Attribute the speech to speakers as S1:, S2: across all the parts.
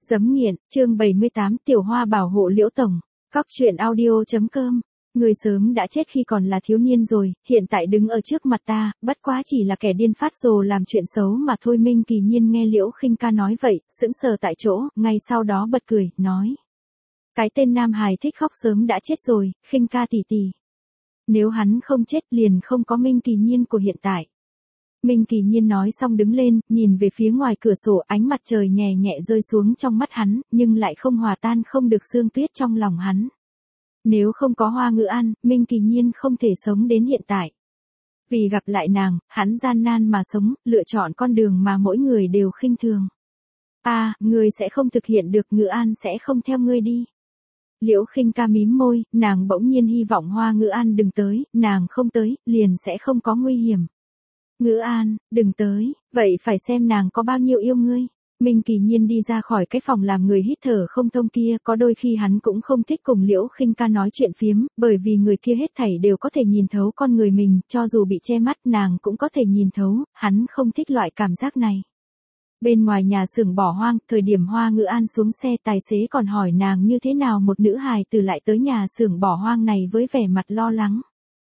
S1: Giấm nghiện, chương 78, Tiểu Hoa bảo hộ Liễu Tổng. Cóc truyện audio.com. Người sớm đã chết khi còn là thiếu niên rồi, hiện tại đứng ở trước mặt ta, bất quá chỉ là kẻ điên phát rồ làm chuyện xấu mà thôi. Minh Kỳ Nhiên nghe Liễu Khinh Ca nói vậy, sững sờ tại chỗ, ngay sau đó bật cười, nói. Cái tên nam hài thích khóc sớm đã chết rồi, Khinh Ca tỷ tỷ. Nếu hắn không chết liền không có Minh Kỳ Nhiên của hiện tại. Minh Kỳ Nhiên nói xong đứng lên, nhìn về phía ngoài cửa sổ, ánh mặt trời nhẹ nhẹ rơi xuống trong mắt hắn, nhưng lại không hòa tan không được sương tuyết trong lòng hắn. Nếu không có Hoa Ngữ An, Minh Kỳ Nhiên không thể sống đến hiện tại. Vì gặp lại nàng, hắn gian nan mà sống, lựa chọn con đường mà mỗi người đều khinh thường. Ngươi sẽ không thực hiện được, Ngữ An sẽ không theo ngươi đi. Liễu Khinh Ca mím môi, nàng bỗng nhiên hy vọng Hoa Ngữ An đừng tới, nàng không tới, liền sẽ không có nguy hiểm. Ngữ An, đừng tới, vậy phải xem nàng có bao nhiêu yêu ngươi. Minh Kỳ Nhiên đi ra khỏi cái phòng làm người hít thở không thông kia, có đôi khi hắn cũng không thích cùng Liễu Khinh Ca nói chuyện phiếm, bởi vì người kia hết thảy đều có thể nhìn thấu con người mình, cho dù bị che mắt nàng cũng có thể nhìn thấu, hắn không thích loại cảm giác này. Bên ngoài nhà xưởng bỏ hoang, thời điểm Hoa Ngữ An xuống xe, tài xế còn hỏi nàng như thế nào một nữ hài tử lại tới nhà xưởng bỏ hoang này với vẻ mặt lo lắng.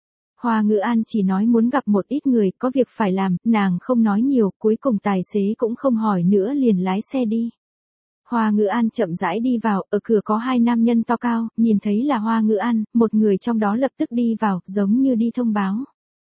S1: Hoa Ngữ An chỉ nói muốn gặp một ít người, có việc phải làm, nàng không nói nhiều, cuối cùng tài xế cũng không hỏi nữa liền lái xe đi. Hoa Ngữ An chậm rãi đi vào, ở cửa có hai nam nhân to cao, nhìn thấy là Hoa Ngữ An, một người trong đó lập tức đi vào, giống như đi thông báo.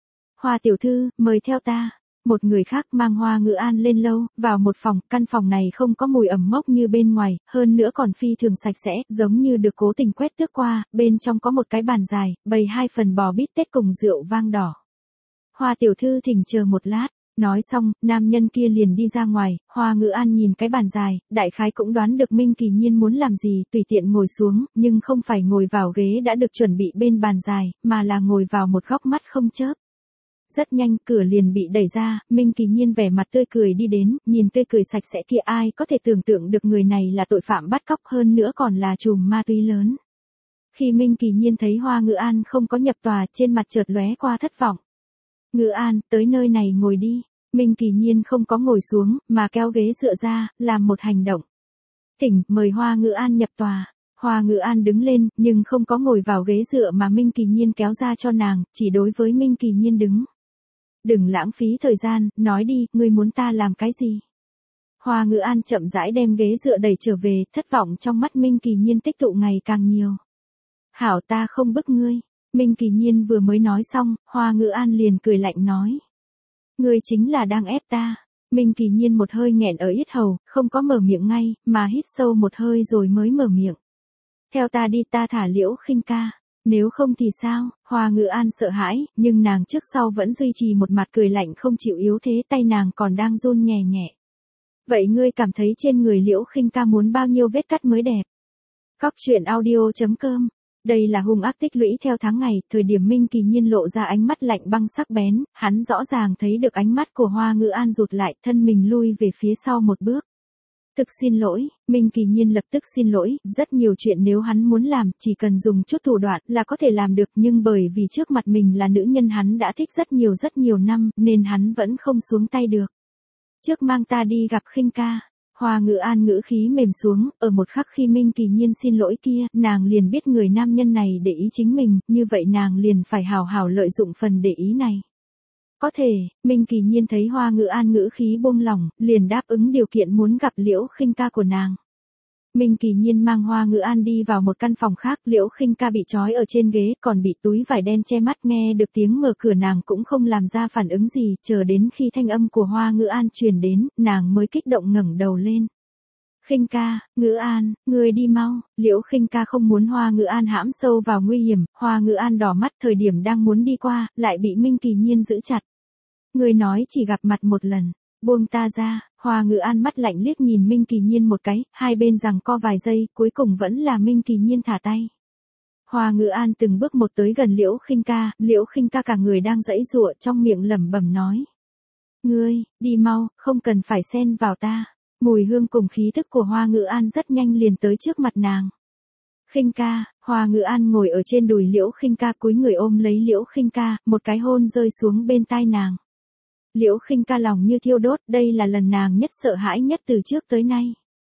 S1: Hoa tiểu thư, mời theo ta. Một người khác mang Hoa Ngữ An lên lâu, vào một phòng, căn phòng này không có mùi ẩm mốc như bên ngoài, hơn nữa còn phi thường sạch sẽ, giống như được cố tình quét tước qua, bên trong có một cái bàn dài, bày 2 phần bò bít tết cùng rượu vang đỏ. Hoa tiểu thư thỉnh chờ một lát, nói xong, nam nhân kia liền đi ra ngoài, Hoa Ngữ An nhìn cái bàn dài, đại khái cũng đoán được Minh Kỳ Nhiên muốn làm gì, tùy tiện ngồi xuống, nhưng không phải ngồi vào ghế đã được chuẩn bị bên bàn dài, mà là ngồi vào một góc mắt không chớp. Rất nhanh, cửa liền bị đẩy ra, Minh Kỳ Nhiên vẻ mặt tươi cười đi đến, nhìn tươi cười sạch sẽ kia, ai có thể tưởng tượng được người này là tội phạm bắt cóc, hơn nữa còn là trùm ma túy lớn. Khi Minh Kỳ Nhiên thấy Hoa Ngữ An không có nhập tòa, trên mặt chợt lóe qua thất vọng. Ngữ An, tới nơi này ngồi đi. Minh Kỳ Nhiên không có ngồi xuống, mà kéo ghế dựa ra, làm một hành động. Thỉnh, mời Hoa Ngữ An nhập tòa. Hoa Ngữ An đứng lên, nhưng không có ngồi vào ghế dựa mà Minh Kỳ Nhiên kéo ra cho nàng, chỉ đối với Minh Kỳ Nhiên đứng. Đừng lãng phí thời gian, nói đi, ngươi muốn ta làm cái gì? Hoa Ngữ An chậm rãi đem ghế dựa đẩy trở về, thất vọng trong mắt Minh Kỳ Nhiên tích tụ ngày càng nhiều. Hảo, ta không bức ngươi. Minh Kỳ Nhiên vừa mới nói xong, Hoa Ngữ An liền cười lạnh nói. Ngươi chính là đang ép ta. Minh Kỳ Nhiên một hơi nghẹn ở yết hầu, không có mở miệng ngay, mà hít sâu một hơi rồi mới mở miệng. Theo ta đi, ta thả Liễu Khinh Ca. Nếu không thì sao? Hoa Ngữ An sợ hãi, nhưng nàng trước sau vẫn duy trì một mặt cười lạnh không chịu yếu thế, tay nàng còn đang run nhẹ nhẹ. Vậy ngươi cảm thấy trên người Liễu Khinh Ca muốn bao nhiêu vết cắt mới đẹp? Cóc truyện audio.com. Đây là hung ác tích lũy theo tháng ngày, thời điểm Minh Kỳ Nhiên lộ ra ánh mắt lạnh băng sắc bén, hắn rõ ràng thấy được ánh mắt của Hoa Ngữ An rụt lại, thân mình lui về phía sau một bước. Thực xin lỗi, Minh Kỳ Nhiên lập tức xin lỗi, rất nhiều chuyện nếu hắn muốn làm, chỉ cần dùng chút thủ đoạn là có thể làm được, nhưng bởi vì trước mặt mình là nữ nhân hắn đã thích rất nhiều năm, nên hắn vẫn không xuống tay được. Trước mang ta đi gặp Khinh Ca. Hoa Ngữ An ngữ khí mềm xuống, ở một khắc khi Minh Kỳ Nhiên xin lỗi kia, nàng liền biết người nam nhân này để ý chính mình, như vậy nàng liền phải hào hào lợi dụng phần để ý này. Có thể, Minh Kỳ Nhiên thấy Hoa Ngữ An ngữ khí buông lỏng, liền đáp ứng điều kiện muốn gặp Liễu Khinh Ca của nàng. Minh Kỳ Nhiên mang Hoa Ngữ An đi vào một căn phòng khác, Liễu Khinh Ca bị trói ở trên ghế, còn bị túi vải đen che mắt, nghe được tiếng mở cửa nàng cũng không làm ra phản ứng gì, chờ đến khi thanh âm của Hoa Ngữ An truyền đến, nàng mới kích động ngẩng đầu lên. Khinh Ca, Ngữ An, ngươi đi mau. Liễu Khinh Ca không muốn Hoa Ngữ An hãm sâu vào nguy hiểm, Hoa Ngữ An đỏ mắt, thời điểm đang muốn đi qua, lại bị Minh Kỳ Nhiên giữ chặt. Ngươi nói chỉ gặp mặt một lần, buông ta ra. Hoa Ngữ An mắt lạnh liếc nhìn Minh Kỳ Nhiên một cái, hai bên giằng co vài giây, cuối cùng vẫn là Minh Kỳ Nhiên thả tay. Hoa Ngữ An từng bước một tới gần Liễu Khinh Ca cả người đang giãy giụa, trong miệng lẩm bẩm nói. Ngươi, đi mau, không cần phải xen vào ta. Mùi hương cùng khí thức của Hoa Ngữ An rất nhanh liền tới trước mặt nàng. Khinh Ca, Hoa Ngữ An ngồi ở trên đùi Liễu Khinh Ca, cúi người ôm lấy Liễu Khinh Ca, một cái hôn rơi xuống bên tai nàng. Liễu Khinh Ca lòng như thiêu đốt, đây là lần nàng nhất sợ hãi nhất từ trước tới nay.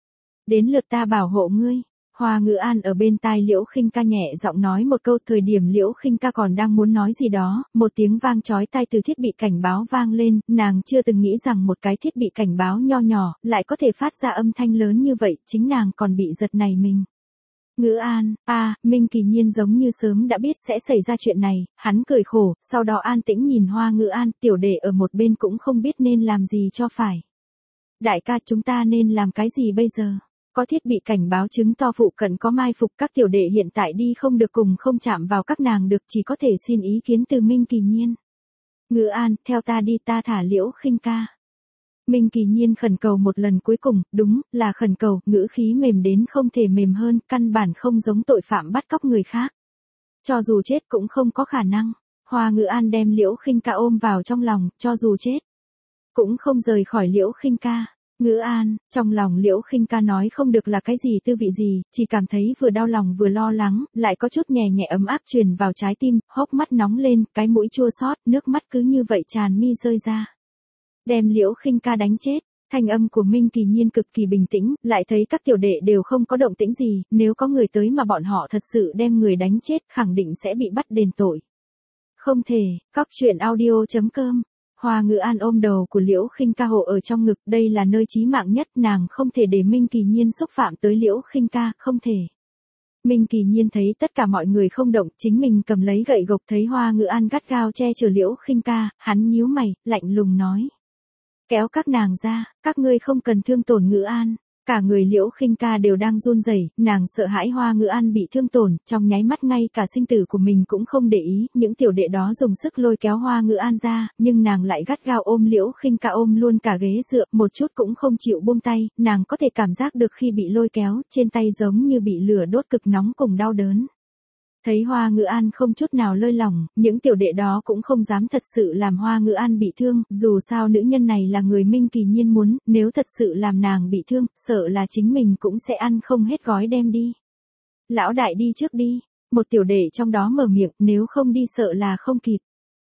S1: Đến lượt ta bảo hộ ngươi. Hoa Ngữ An ở bên tai Liễu Khinh Ca nhẹ giọng nói một câu, thời điểm Liễu Khinh Ca còn đang muốn nói gì đó, một tiếng vang chói tai từ thiết bị cảnh báo vang lên, nàng chưa từng nghĩ rằng một cái thiết bị cảnh báo nho nhỏ, lại có thể phát ra âm thanh lớn như vậy, chính nàng còn bị giật nảy mình. Ngữ An, Minh Kỳ Nhiên giống như sớm đã biết sẽ xảy ra chuyện này, hắn cười khổ, sau đó an tĩnh nhìn Hoa Ngữ An, tiểu đệ ở một bên cũng không biết nên làm gì cho phải. Đại ca, chúng ta nên làm cái gì bây giờ? Có thiết bị cảnh báo chứng to phụ cận có mai phục, các tiểu đệ hiện tại đi không được, cùng không chạm vào các nàng được, chỉ có thể xin ý kiến từ Minh Kỳ Nhiên. Ngữ An, theo ta đi, ta thả Liễu Khinh Ca. Minh Kỳ Nhiên khẩn cầu một lần cuối cùng, đúng là khẩn cầu, ngữ khí mềm đến không thể mềm hơn, căn bản không giống tội phạm bắt cóc người khác. Cho dù chết cũng không có khả năng. Hoa Ngữ An đem Liễu Khinh Ca ôm vào trong lòng, cho dù chết cũng không rời khỏi Liễu Khinh Ca. Ngữ An, trong lòng Liễu Khinh Ca nói không được là cái gì tư vị gì, chỉ cảm thấy vừa đau lòng vừa lo lắng, lại có chút nhẹ nhẹ ấm áp truyền vào trái tim, hốc mắt nóng lên, cái mũi chua xót, nước mắt cứ như vậy tràn mi rơi ra. Đem Liễu Khinh Ca đánh chết. Thanh âm của Minh Kỳ Nhiên cực kỳ bình tĩnh, lại thấy các tiểu đệ đều không có động tĩnh gì, nếu có người tới mà bọn họ thật sự đem người đánh chết, khẳng định sẽ bị bắt đền tội. Không thể. Cóc truyện audio.com. Hoa Ngữ An ôm đầu của Liễu Khinh Ca hộ ở trong ngực, đây là nơi chí mạng nhất, nàng không thể để Minh Kỳ Nhiên xúc phạm tới Liễu Khinh Ca, không thể. Minh Kỳ Nhiên thấy tất cả mọi người không động, chính mình cầm lấy gậy gộc, thấy Hoa Ngữ An gắt gao che chở Liễu Khinh Ca, hắn nhíu mày, lạnh lùng nói. Kéo các nàng ra, các ngươi không cần thương tổn Ngữ An. Cả người Liễu Khinh Ca đều đang run rẩy, nàng sợ hãi Hoa Ngữ An bị thương tổn, trong nháy mắt ngay cả sinh tử của mình cũng không để ý, những tiểu đệ đó dùng sức lôi kéo Hoa Ngữ An ra, nhưng nàng lại gắt gao ôm Liễu Khinh Ca, ôm luôn cả ghế dựa, một chút cũng không chịu buông tay, nàng có thể cảm giác được khi bị lôi kéo, trên tay giống như bị lửa đốt, cực nóng cùng đau đớn. Thấy Hoa Ngữ An không chút nào lơi lỏng, những tiểu đệ đó cũng không dám thật sự làm Hoa Ngữ An bị thương, dù sao nữ nhân này là người Minh Kỳ Nhiên muốn, nếu thật sự làm nàng bị thương, sợ là chính mình cũng sẽ ăn không hết gói đem đi. Lão đại đi trước đi, một tiểu đệ trong đó mở miệng, nếu không đi sợ là không kịp.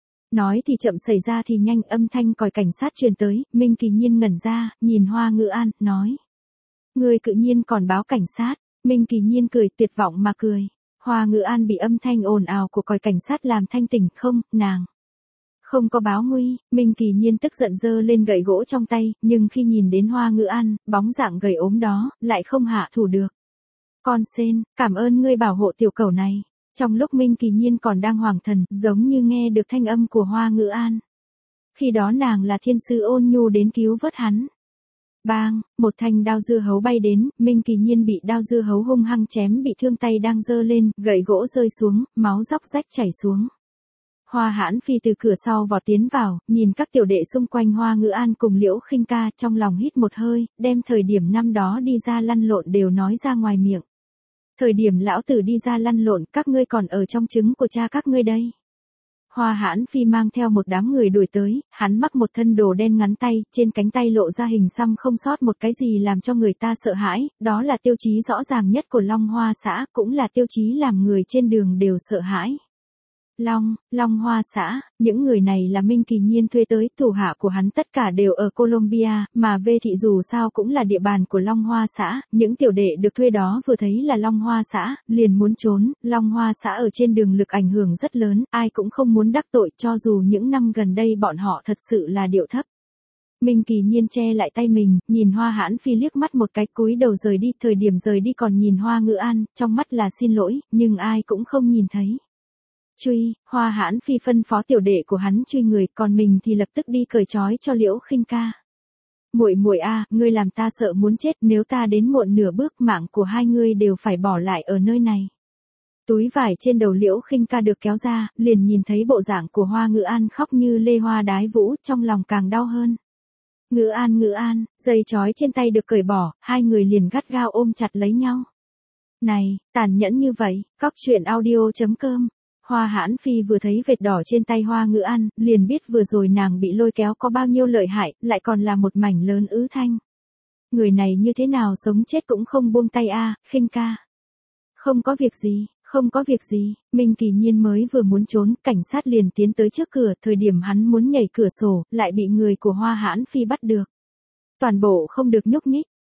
S1: Nói thì chậm xảy ra thì nhanh, âm thanh còi cảnh sát truyền tới, Minh Kỳ Nhiên ngẩn ra, nhìn Hoa Ngữ An, nói. Người cự nhiên còn báo cảnh sát, Minh Kỳ Nhiên cười, tuyệt vọng mà cười. Hoa Ngữ An bị âm thanh ồn ào của còi cảnh sát làm thanh tỉnh, không, nàng không có báo nguy. Minh Kỳ Nhiên tức giận giơ lên gậy gỗ trong tay, nhưng khi nhìn đến Hoa Ngữ An, bóng dạng gầy ốm đó, lại không hạ thủ được. Con sên, cảm ơn ngươi bảo hộ tiểu cẩu này. Trong lúc Minh Kỳ Nhiên còn đang hoảng thần, giống như nghe được thanh âm của Hoa Ngữ An. Khi đó nàng là thiên sư ôn nhu đến cứu vớt hắn. Bang, một thanh đao dưa hấu bay đến, Minh Kỳ Nhiên bị đao dưa hấu hung hăng chém bị thương, tay đang giơ lên, gậy gỗ rơi xuống, máu róc rách chảy xuống. Hoa Hãn Phi từ cửa sau vọt tiến vào, nhìn các tiểu đệ xung quanh Hoa Ngữ An cùng Liễu Khinh Ca, trong lòng hít một hơi, đem thời điểm năm đó đi ra lăn lộn đều nói ra ngoài miệng. Thời điểm lão tử đi ra lăn lộn, các ngươi còn ở trong trứng của cha các ngươi đây. Hoa Hãn Phi mang theo một đám người đuổi tới, hắn mặc một thân đồ đen ngắn tay, trên cánh tay lộ ra hình xăm không sót một cái gì làm cho người ta sợ hãi, đó là tiêu chí rõ ràng nhất của Long Hoa xã, cũng là tiêu chí làm người trên đường đều sợ hãi. Long Hoa xã, những người này là Minh Kỳ Nhiên thuê tới, thủ hạ của hắn tất cả đều ở Colombia, mà V thị dù sao cũng là địa bàn của Long Hoa xã, những tiểu đệ được thuê đó vừa thấy là Long Hoa xã, liền muốn trốn, Long Hoa xã ở trên đường lực ảnh hưởng rất lớn, ai cũng không muốn đắc tội, cho dù những năm gần đây bọn họ thật sự là điệu thấp. Minh Kỳ Nhiên che lại tay mình, nhìn Hoa Hãn Phi liếc mắt một cái, cúi đầu rời đi, thời điểm rời đi còn nhìn Hoa Ngữ An, trong mắt là xin lỗi, nhưng ai cũng không nhìn thấy. Truy, Hoa Hãn Phi phân phó tiểu đệ của hắn truy người, còn mình thì lập tức đi cởi trói cho Liễu Khinh Ca. Muội muội a, ngươi làm ta sợ muốn chết, nếu ta đến muộn nửa bước, mạng của hai ngươi đều phải bỏ lại ở nơi này. Túi vải trên đầu Liễu Khinh Ca được kéo ra, liền nhìn thấy bộ dạng của Hoa Ngữ An khóc như lê hoa đái vũ, trong lòng càng đau hơn. Ngữ An, dây trói trên tay được cởi bỏ, hai người liền gắt gao ôm chặt lấy nhau. Này, tàn nhẫn như vậy, cóc truyện audio.com. Hoa Hãn Phi vừa thấy vệt đỏ trên tay Hoa Ngữ An, liền biết vừa rồi nàng bị lôi kéo có bao nhiêu lợi hại, lại còn là một mảnh lớn ứ thanh. Người này như thế nào sống chết cũng không buông tay a, Khinh Ca. Không có việc gì, Minh Kỳ Nhiên mới vừa muốn trốn, cảnh sát liền tiến tới trước cửa, thời điểm hắn muốn nhảy cửa sổ, lại bị người của Hoa Hãn Phi bắt được. Toàn bộ không được nhúc nhích,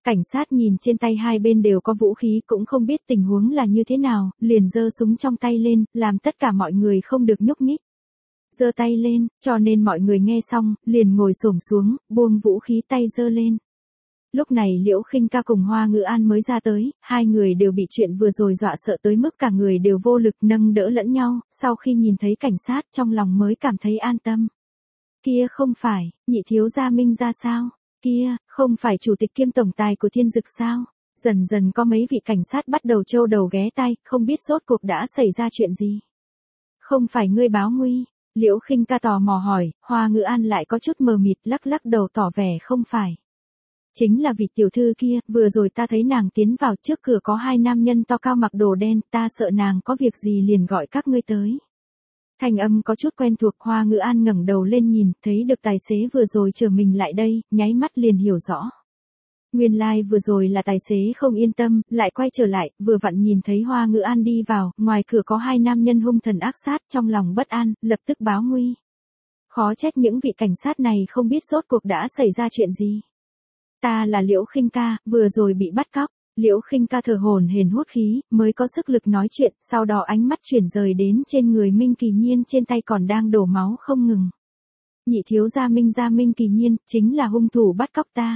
S1: Cảnh sát nhìn trên tay hai bên đều có vũ khí cũng không biết tình huống là như thế nào, liền giơ súng trong tay lên, làm tất cả mọi người không được nhúc nhích. Giơ tay lên, cho nên mọi người nghe xong, liền ngồi xổm xuống, buông vũ khí tay giơ lên. Lúc này Liễu Khinh Ca cùng Hoa Ngữ An mới ra tới, hai người đều bị chuyện vừa rồi dọa sợ tới mức cả người đều vô lực nâng đỡ lẫn nhau, sau khi nhìn thấy cảnh sát trong lòng mới cảm thấy an tâm. Kia không phải, nhị thiếu gia Minh ra sao? Kia, không phải chủ tịch kiêm tổng tài của Thiên Dực sao? Dần dần có mấy vị cảnh sát bắt đầu trâu đầu ghé tai, không biết rốt cuộc đã xảy ra chuyện gì. Không phải ngươi báo nguy, Liễu Khinh Ca tò mò hỏi, Hoa Ngữ An lại có chút mờ mịt lắc lắc đầu tỏ vẻ không phải. Chính là vị tiểu thư kia, vừa rồi ta thấy nàng tiến vào trước cửa có hai nam nhân to cao mặc đồ đen, ta sợ nàng có việc gì liền gọi các ngươi tới. Thanh âm có chút quen thuộc, Hoa Ngữ An ngẩng đầu lên nhìn, thấy được tài xế vừa rồi chờ mình lại đây, nháy mắt liền hiểu rõ. Nguyên lai vừa rồi là tài xế không yên tâm, lại quay trở lại, vừa vặn nhìn thấy Hoa Ngữ An đi vào, ngoài cửa có hai nam nhân hung thần ác sát, trong lòng bất an, lập tức báo nguy. Khó trách những vị cảnh sát này không biết rốt cuộc đã xảy ra chuyện gì. Ta là Liễu Khinh Ca, vừa rồi bị bắt cóc. Liễu Khinh Ca thở hổn hển hút khí, mới có sức lực nói chuyện, sau đó ánh mắt chuyển rời đến trên người Minh Kỳ Nhiên trên tay còn đang đổ máu không ngừng. Nhị thiếu gia Minh Kỳ Nhiên, chính là hung thủ bắt cóc ta.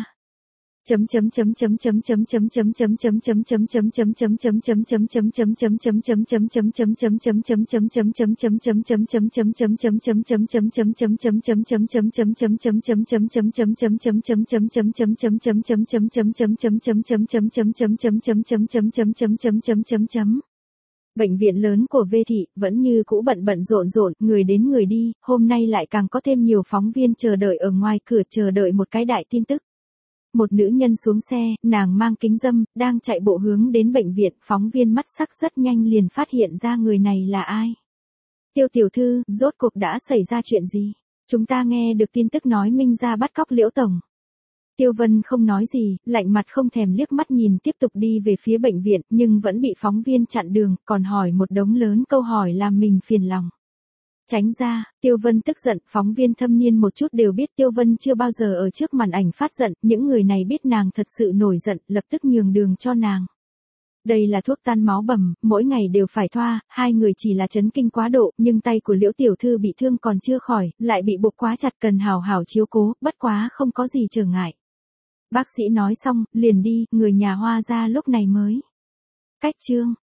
S1: Bệnh viện lớn của V thị vẫn như cũ bận rộn, người đến người đi, hôm nay lại càng có thêm nhiều phóng viên chờ đợi ở ngoài cửa chờ đợi một cái đại tin tức. Một nữ nhân xuống xe, nàng mang kính râm, đang chạy bộ hướng đến bệnh viện, phóng viên mắt sắc rất nhanh liền phát hiện ra người này là ai. Tiêu tiểu thư, rốt cuộc đã xảy ra chuyện gì? Chúng ta nghe được tin tức nói Minh ra bắt cóc Liễu tổng. Tiêu Vân không nói gì, lạnh mặt không thèm liếc mắt nhìn tiếp tục đi về phía bệnh viện, nhưng vẫn bị phóng viên chặn đường, còn hỏi một đống lớn câu hỏi làm mình phiền lòng. Tránh ra, Tiêu Vân tức giận, phóng viên thâm niên một chút đều biết Tiêu Vân chưa bao giờ ở trước màn ảnh phát giận, những người này biết nàng thật sự nổi giận, lập tức nhường đường cho nàng. Đây là thuốc tan máu bầm, mỗi ngày đều phải thoa, hai người chỉ là chấn kinh quá độ, nhưng tay của Liễu tiểu thư bị thương còn chưa khỏi, lại bị buộc quá chặt cần hào hào chiếu cố, bất quá không có gì trở ngại. Bác sĩ nói xong, liền đi, người nhà Hoa gia lúc này mới cách chương.